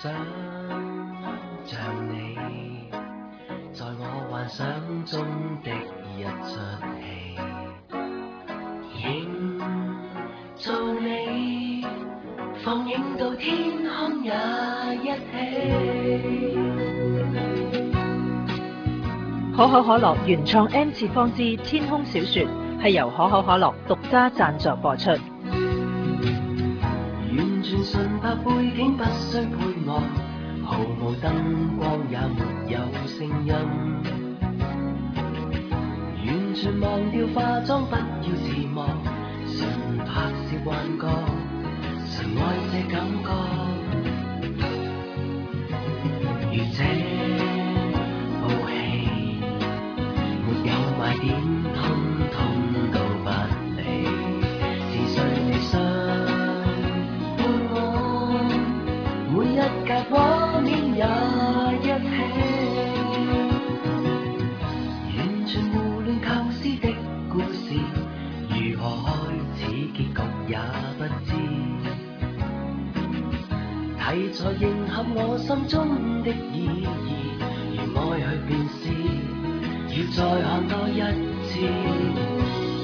想像你，在我幻想中的一出戲，營造你，放映到天空也一起。 可口可樂原創 M 次方之天空小說係由可口可樂獨家贊助播出。 完全純白背景，不需配樂，毫無燈光也沒有聲音，完全忘掉化妝，不要字幕，純拍攝幻覺，純愛這感覺，如這部戲沒有賣點，通通都不理，是誰理想每一格畫面也一起，完全胡亂構思的故事，如何開始結局也不知，題材迎合我心中的意義，如愛去便是，要再看多一次。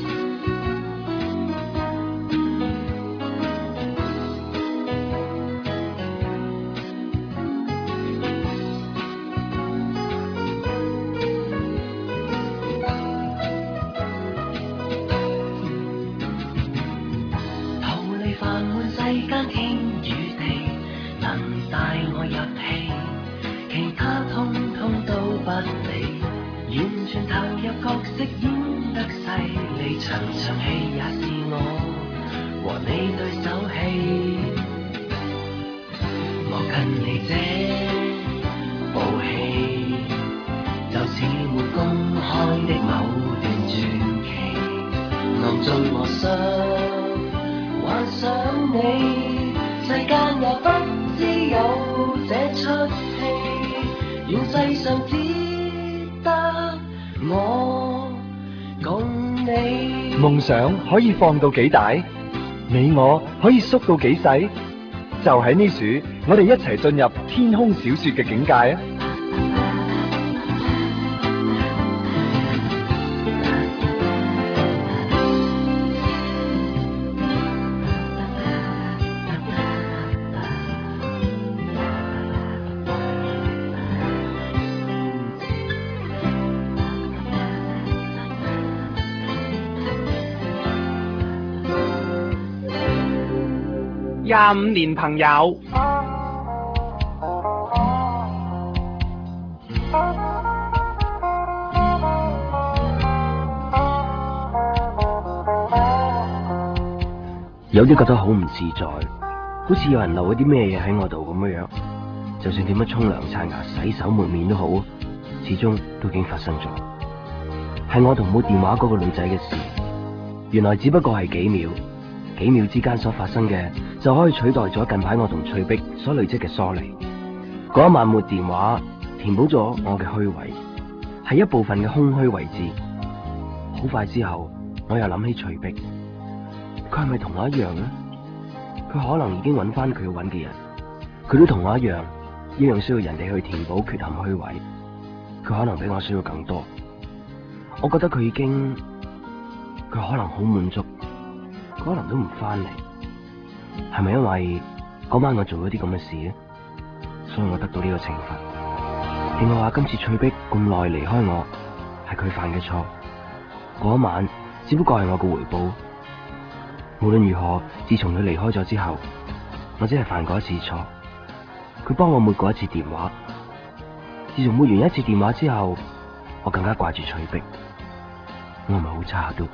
夢想可以放到幾大？你我可以縮到幾細？就喺呢處，我哋一齊進入天空小說嘅境界啊！ 25年朋友， 有啲覺得好唔自在，好似有人留咗啲咩嘢喺我度咁樣。就算點樣沖涼、刷牙、洗手、抹面都好，始終都已經發生咗。係我同冇電話嗰個女仔嘅事，原來只不過係幾秒之間所發生嘅，就可以取代咗近排我同翠碧所累積嘅疏離。嗰一晚沒電話，填補咗我嘅虛偽，係一部分嘅空虛位置。好快之後，我又諗起翠碧，佢係咪同我一樣呢？佢可能已經揾翻佢要揾嘅人，佢都同我一樣需要人哋去填補缺陷虛偽。佢可能比我需要更多。我覺得佢可能好滿足。可能都唔翻嚟，係咪因為嗰晚我做咗啲咁嘅事咧？所以我得到呢個懲罰？定係話今次翠碧咁耐離開我，係佢犯嘅錯？嗰一晚只不過係我嘅回報。無論如何，自從佢離開咗之後，我只係犯過一次錯。佢幫我抹過一次電話。自從抹完一次電話之後，我更加掛住翠碧。我係咪好差都？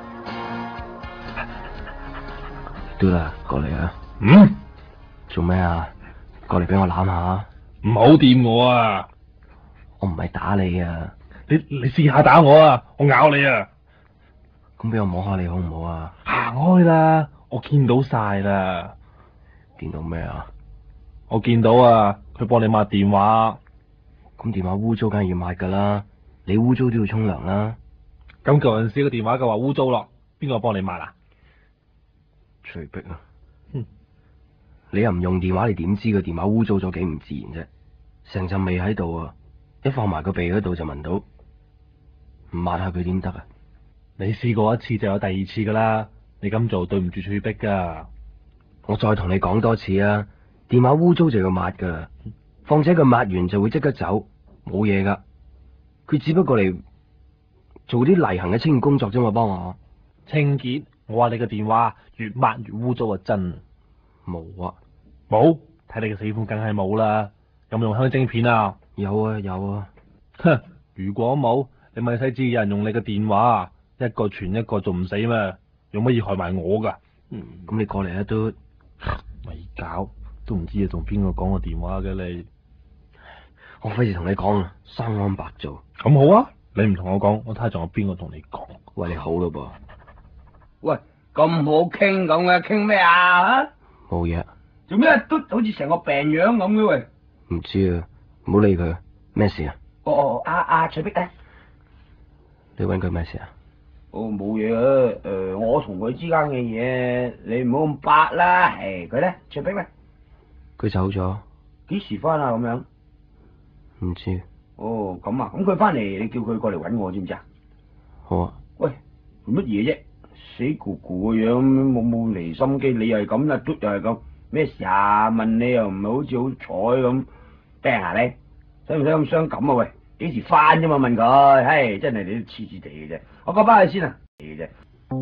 嘟啦，過嚟啊！做咩啊？過嚟俾我攬下。 唔好掂我啊！ 我唔係打你啊！ 你試下打我啊！我咬你啊！ 咁俾我摸下你好唔好啊？ 行開啦！我見到晒啦。 見到咩啊？ 我見到啊，佢幫你抹電話。 咁電話污糟梗係要抹噶啦，你污糟都要沖涼啦。 咁舊陣時個電話就話污糟咯，邊個幫你抹啊？ 翠碧啊！ 你又唔用電話，你點知個電話污糟咗幾唔自然啫？成陣味喺度啊，一放埋個鼻嗰度就聞到，唔抹下佢點得啊？ 你試過一次就有第二次噶啦，你咁做對唔住翠碧噶。 我再同你講多次啊，電話污糟就要抹噶啦，況且佢抹完就會即刻走，冇嘢噶。佢只不過嚟做啲例行嘅清潔工作啫嘛，幫我清潔。我話你個電話越抹越污糟啊，真冇啊， 冇，睇你個死款梗係冇啦。有冇用香精片啊？ 有啊有啊。 哼，如果冇，你咪使知有人用你個電話，一個傳一個仲唔死咩？用乜嘢害埋我噶？ 咁你過嚟啊都咪搞，都唔知你同邊個講個電話嘅你。 我費事同你講啦，生安白做。 咁好啊，你唔同我講，我睇下仲有邊個同你講。 喂，你好咯噃。 喂，咁好傾咁嘅，傾咩啊？ 冇嘢。 做咩都好似成個病樣咁嘅喂？ 唔知啊，唔好理佢。咩事啊？ 翠碧咧？ 你搵佢咩事啊？ 冇嘢啊。我同佢之間嘅嘢，你唔好咁白啦。佢咧？翠碧咧？ 佢走咗。 幾時翻啊？咁樣？ 唔知。 咁啊，咁佢翻嚟，你叫佢過嚟搵我，知唔知啊？ 好啊。 喂，做乜嘢啫？死咕咕嘅樣，冇離心機，你又係咁啦，嘟又係咁，咩事啊？問你又唔係好似好彩咁，病下你，使唔使咁傷感啊？喂，幾時翻啫嘛？問佢，唉，真係你都黐黐地嘅啫。我過翻去先啊，嘅啫。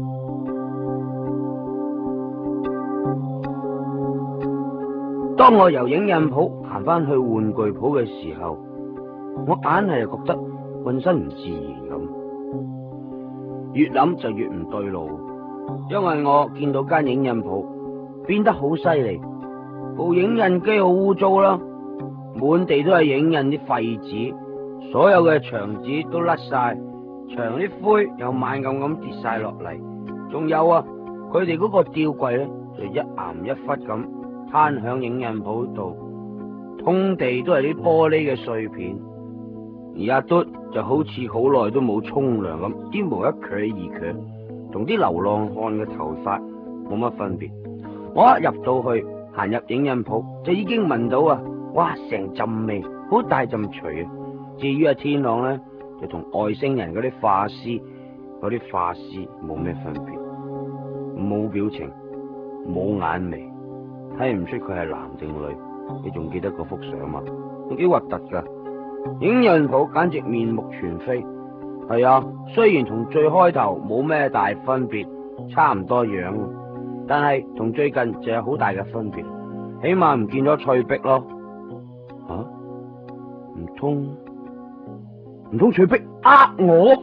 當我由影印鋪行翻去玩具鋪嘅時候，我硬係覺得渾身唔自然咁。越諗就越唔對路，因為我見到間影印鋪變得好犀利，部影印機好污糟啦，滿地都係影印啲廢紙，所有嘅牆紙都甩晒，牆啲灰又猛咁跌晒落嚟，仲有啊，佢哋嗰個吊櫃咧就一岩一忽咁攤響影印鋪度，通地都係啲玻璃嘅碎片。而阿嘟就好似好耐都冇沖涼咁，啲毛一鋸二鋸，同啲流浪漢嘅頭髮冇乜分別。我一入到去，行入影印鋪就已經聞到啊，哇，成陣味，好大陣除啊！至於阿天朗咧，就同外星人嗰啲化屍冇咩分別，冇表情，冇眼眉，睇唔出佢係男定女。你仲記得嗰幅相嘛？幾核突噶！影印鋪簡直面目全非。係啊，雖然同最開頭冇咩大分別，差唔多樣，但係同最近就有好大嘅分別，起碼唔見咗翠碧咯。吓？唔通翠碧我？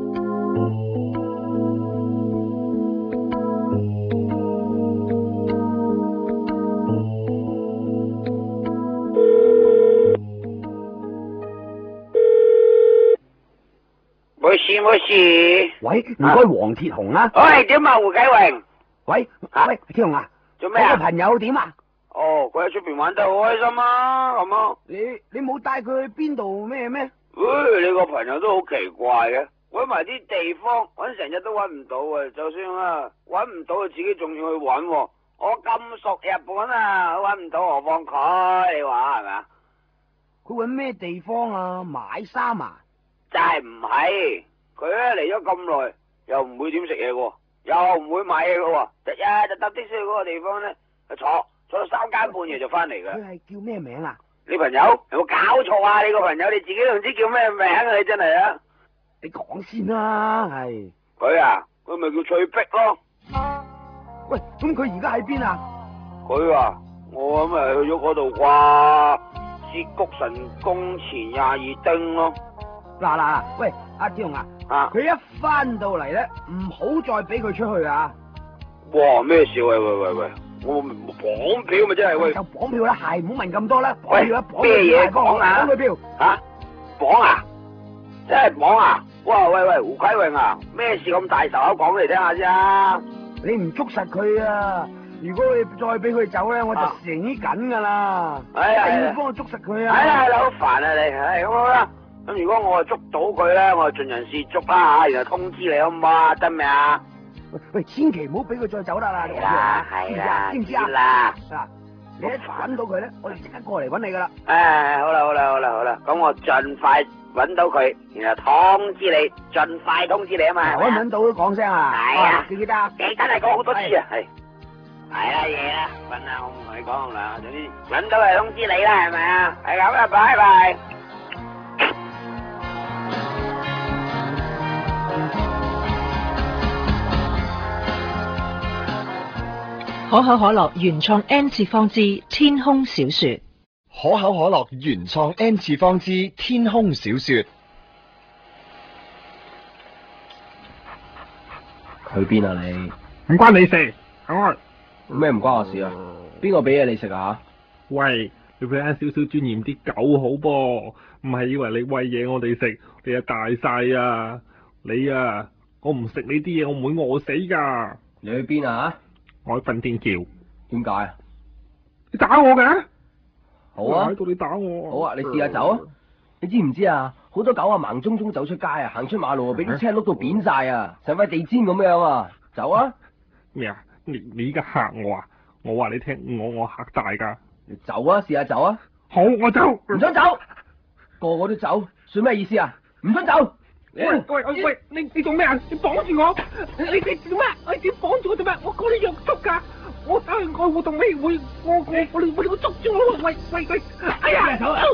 冇事。喂，唔該，黃鐵雄啊。喂，點啊，胡啟榮？喂，鐵雄啊，做咩啊？我個朋友點啊？佢喺出邊玩得好開心啊，咁啊。你冇帶佢去邊度咩？你個朋友都好奇怪嘅，搵埋啲地方搵成日都搵唔到啊！就算搵唔到，自己仲要去搵。我咁熟日本啊，搵唔到，何況佢？你話係咪啊？佢搵咩地方啊？買衫啊？真係唔係。佢咧嚟咗咁耐，又唔會點食嘢嘅，又唔會買嘢嘅，日日就搭的士去嗰個地方咧，坐到3更半夜就翻嚟嘅。佢係叫咩名啊？你朋友有冇搞錯啊？你個朋友你自己都唔知叫咩名啊？你真係啊！你講先啦，係佢咪叫翠碧咯。喂，咁佢而家喺邊啊？佢我諗係去咗嗰度啩，涉谷神宮前22丁咯。嗱，喂，阿志雄啊！佢一翻到嚟咧，唔好再俾佢出去啊！哇，咩事？喂，我綁票咪真係喂，就綁票啦，係唔好問咁多啦。綁票啦，咩嘢綁啊？綁佢票綁啊？真係綁啊？哇，喂，胡啟榮啊，咩事咁大仇口講嚟聽下先啊！你唔捉實佢啊！如果你再俾佢走咧，我就死緊噶啦！一定要幫我捉實佢啊！係啦，好煩啊你，咁好啦。咁如果我捉到佢咧，我就盡人事捉啦吓，然後通知你好唔好啊？得未啊？喂，千祈唔好俾佢再走啦！係啦，知唔知啊？ 你一揾到佢咧，我哋即刻過嚟揾你噶啦。誒，好啦，咁我盡快揾到佢，然後通知你，盡快通知你啊嘛。揾到都講聲啊。係啊，記得啊，記得嚟講好多次啊。係啦，夜啦，瞓啦，我唔同你講啦。總之揾到就通知你啦，係咪啊？係咁啦，拜拜。 可口可樂原創 N 次方之天空小說。 可口可樂原創 N 次方之天空小說。 去邊啊你？ 唔關你事，行開。 咩唔關我事啊？邊個俾嘢你食啊？ 喂，你俾翻少少尊嚴啲狗好噃，唔係以為你餵嘢我哋食，你啊大晒啊！你啊，我唔食你啲嘢，我唔會餓死噶。 你去邊啊？ 我喺瞓天橋。 點解啊？ 你打我嘅？ 好啊， 喺度你打我。 好啊，你試下走啊！你知唔知啊？好多狗啊，盲中中走出街啊，行出馬路啊，俾啲車碌到扁晒啊，成塊地氈咁樣啊！走啊！ 咩啊？你依家嚇我啊？我話你聽，我嚇大噶。 你走啊！試下走啊！ 好，我走。 唔想走，個個都走，算咩意思啊？唔准走！ 喂，你做咩啊？你綁住我！你做咩？你綁住我做咩？我告你約束噶！我打去愛護動物協會，我哋會捉住我！喂！哎呀！走啦！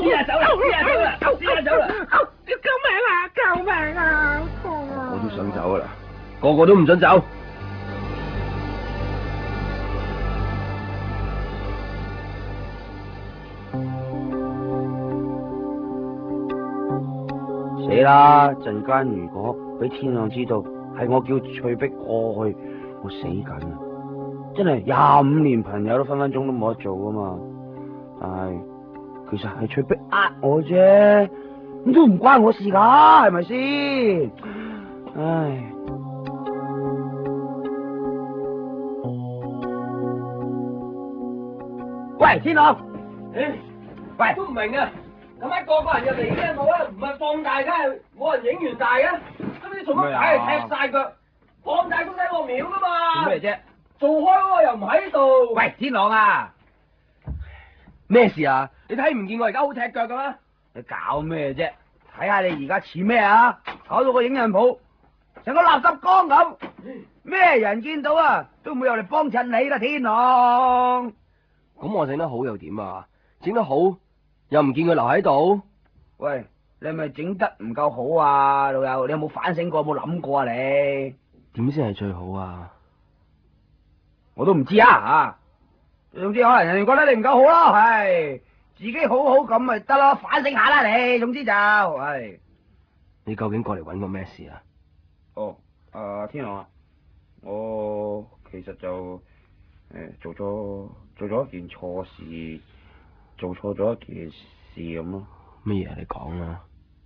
救命啊！ 我都想走噶啦，個個都唔准走。 死啦！陣間如果俾天亮知道係我叫翠碧過去，我死緊啊！真係25年朋友都分分鐘都冇得做噶嘛。但係其實係翠碧呃我啫，咁都唔關我事噶，係咪先？唉，喂，天朗，喂， 都唔明啊！咁解個個人入嚟呢一幕咧，唔係放大嘅，冇人影完大嘅，咁你做乜解係踢晒腳？放大都使我秒噶嘛？ 做咩啫？ 做開嗰個又唔喺度。 喂，天朗啊， 咩事啊？你睇唔見我而家好踢腳噶咩？ 你搞咩啫？睇下你而家似咩啊？搞到個影印鋪成個垃圾缸咁，咩人見到啊都唔會入嚟幫襯你啦，天朗。 咁我整得好又點啊？整得好又唔見佢留喺度。 喂，你係咪整得唔夠好啊，老友？你有冇反省過？有冇諗過啊？你點先係最好啊？ 我都唔知啊吓。總之可能人哋覺得你唔夠好咯，係自己好好咁咪得咯，反省下啦你。總之就係。 你究竟過嚟搵我咩事啊？ 哦，天朗啊，我其實就做咗一件錯事，做錯咗一件事咁咯。 乜嘢？你講啊。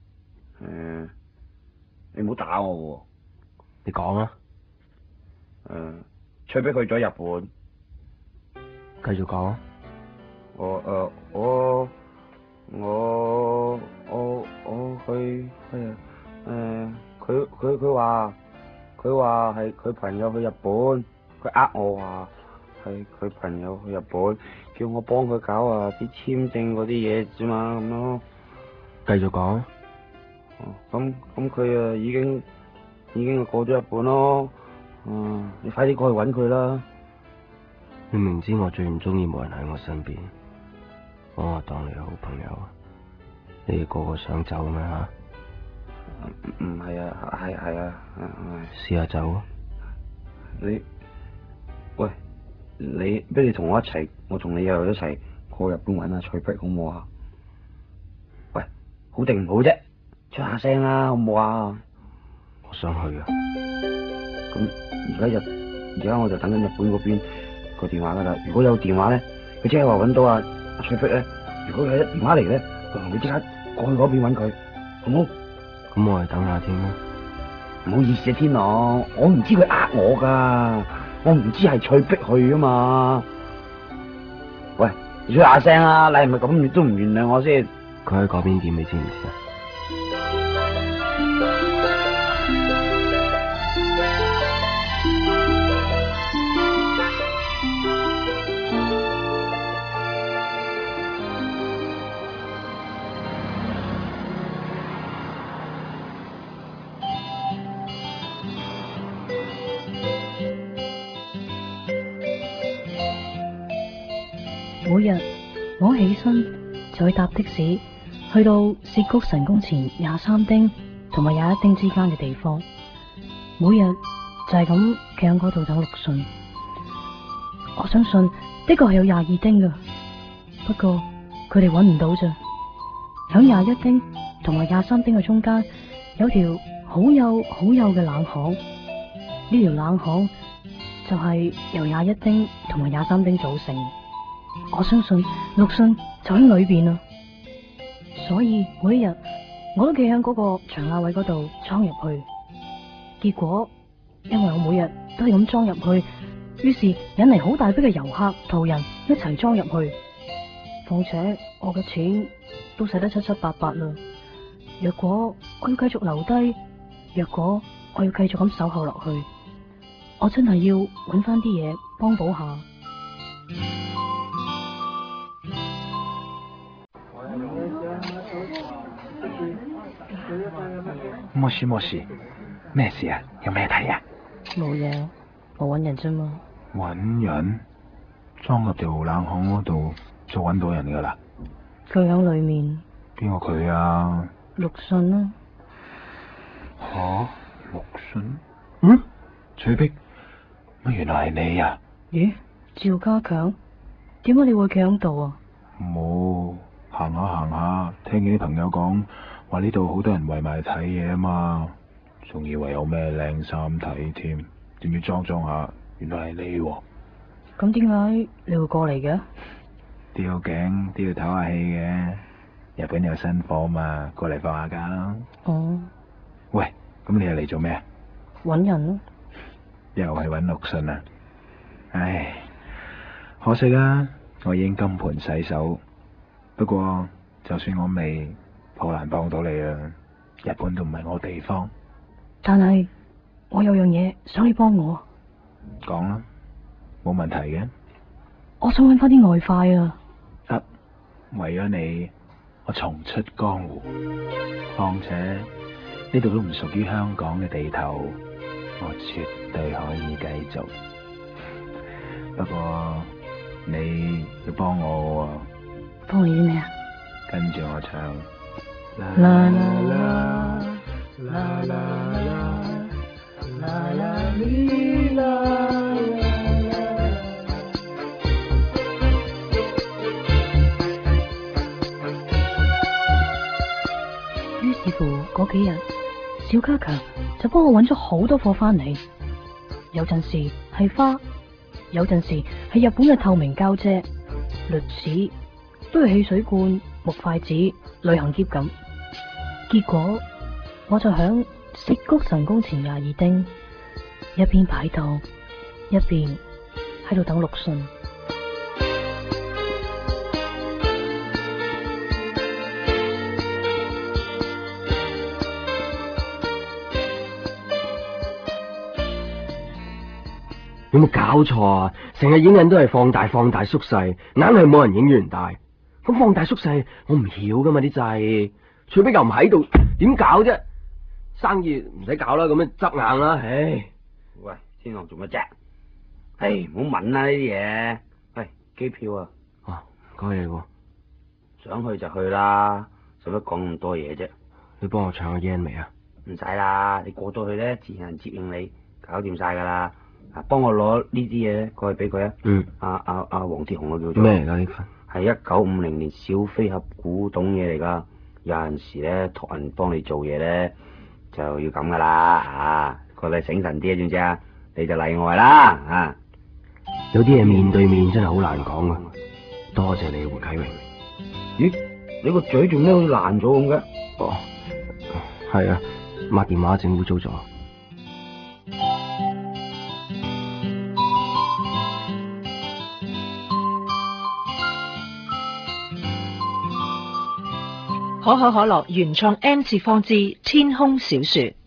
你唔好打我喎。 你講啊。 翠碧去咗日本。 繼續講啊。 我去佢話係佢朋友去日本，佢呃我話係佢朋友去日本，叫我幫佢搞啲簽證嗰啲嘢啫嘛，咁咯。 繼續講啊。 咁佢已經過咗日本咯。你快啲過去搵佢啦。 你明知我最唔中意冇人喺我身邊，我當你係好朋友啊。你哋個個想走咩吓？ 唔係啊，係啊， 試下走啊！ 喂，你不如同我一齊，我同你又一齊過日本搵阿翠碧好唔好啊？喂，好定唔好啫？出下聲啦，好唔好啊？ 我想去啊！ 咁而家我就等緊日本嗰邊個電話噶啦。如果有電話咧，佢即係話搵到阿翠碧咧。如果佢一電話嚟咧，我同你即刻過去嗰邊搵佢，好唔好？ 咁我哋等下添啦。 唔好意思啊，天朗，我唔知佢呃我噶，我唔知係翠碧去啊嘛。喂，你出下聲啊！你係咪咁都唔原諒我先？ 佢喺嗰邊點，你知唔知啊？ 每日我起身就去搭的士，去到涉谷神宮前23丁同埋21丁之間嘅地方，每日就係咁企喺嗰度等陸遜。我相信的確係有22丁噶，不過佢哋揾唔到咋。響21丁同埋23丁嘅中間有條好幼嘅冷巷，呢條冷巷就係由21丁同埋23丁組成。我相信陸遜就喺裏邊啦，所以每一日我都企喺嗰個長亞位嗰度裝入去。結果因為我每日都係咁裝入去，於是引嚟好大批嘅遊客途人一齊裝入去。況且我嘅錢都使得七七八八啦。若果我要繼續留低，若果我要繼續咁守候落去，我真係要揾翻啲嘢幫補下。 莫事，咩事啊？有咩睇啊？ 冇嘢，我揾人啫嘛。 揾人？裝入條冷巷嗰度就揾到人噶啦？ 佢響裏面。 邊個佢啊？ 陸遜啊。 吓？陸遜？嗯？翠碧，乜原來係你啊？ 咦？趙家強？點解你會企喺度啊？ 冇，行下，聽見啲朋友講話呢度好多人圍埋睇嘢啊嘛，仲以為有咩靚衫睇添，仲要裝下，原來係你喎。 咁點解你會過嚟嘅？ 吊頸都要唞下氣嘅，日本有新貨嘛，過嚟放下假啦。 哦。 喂，咁你又嚟做咩啊？ 搵人咯。 又係搵陸遜啊？唉，可惜啦，我已經金盆洗手。不過就算我未，好難幫到你啊！日本都唔係我地方。 但係我有樣嘢想你幫我。 講啦，冇問題嘅。 我想搵翻啲外快啊！ 得，為咗你，我重出江湖。況且呢度都唔屬於香港嘅地頭，我絕對可以繼續。不過你要幫我喎。 幫你啲咩啊？ 跟住我唱。啦啦啦啦啦啦啦啦啦啦。 於是乎嗰幾日，小家強就幫我揾咗好多貨翻嚟，有陣時係花，有陣時係日本嘅透明膠遮、濾紙，都係汽水罐、木筷子、旅行篋咁。結果我就響涉谷神宮前22丁，一邊擺檔，一邊喺度等陸遜。 有冇搞錯啊？成日影印都係放大縮細，硬係冇人影完大。咁放大縮細，我唔曉噶嘛啲掣，除非又唔喺度，點搞啫？生意唔使搞啦，咁樣執硬啦，唉。 喂，天狼做乜啫？唉，唔好問啦呢啲嘢。喂，機票啊。 啊，唔該你喎。 想去就去啦，使乜講咁多嘢啫？ 你幫我搶個 yen 未啊？ 唔使啦，你過到去咧，自然有人接應你，搞掂晒噶啦。啊，幫我攞呢啲嘢過去俾佢啊。嗯。阿黃鐵雄啊叫做。咩嚟噶呢份？係1950年小飛俠古董嘢嚟噶。有陣時咧託人幫你做嘢咧，就要咁噶啦。啊，佢哋醒神啲啊，知唔知啊？你就例外啦。啊。 有啲嘢面對面真係好難講噶。多謝你，胡啟榮。 咦？你個嘴做咩好似爛咗咁嘅？ 哦，係啊，抹電話整污糟咗。 可口可樂原創 N 次方之天空小說。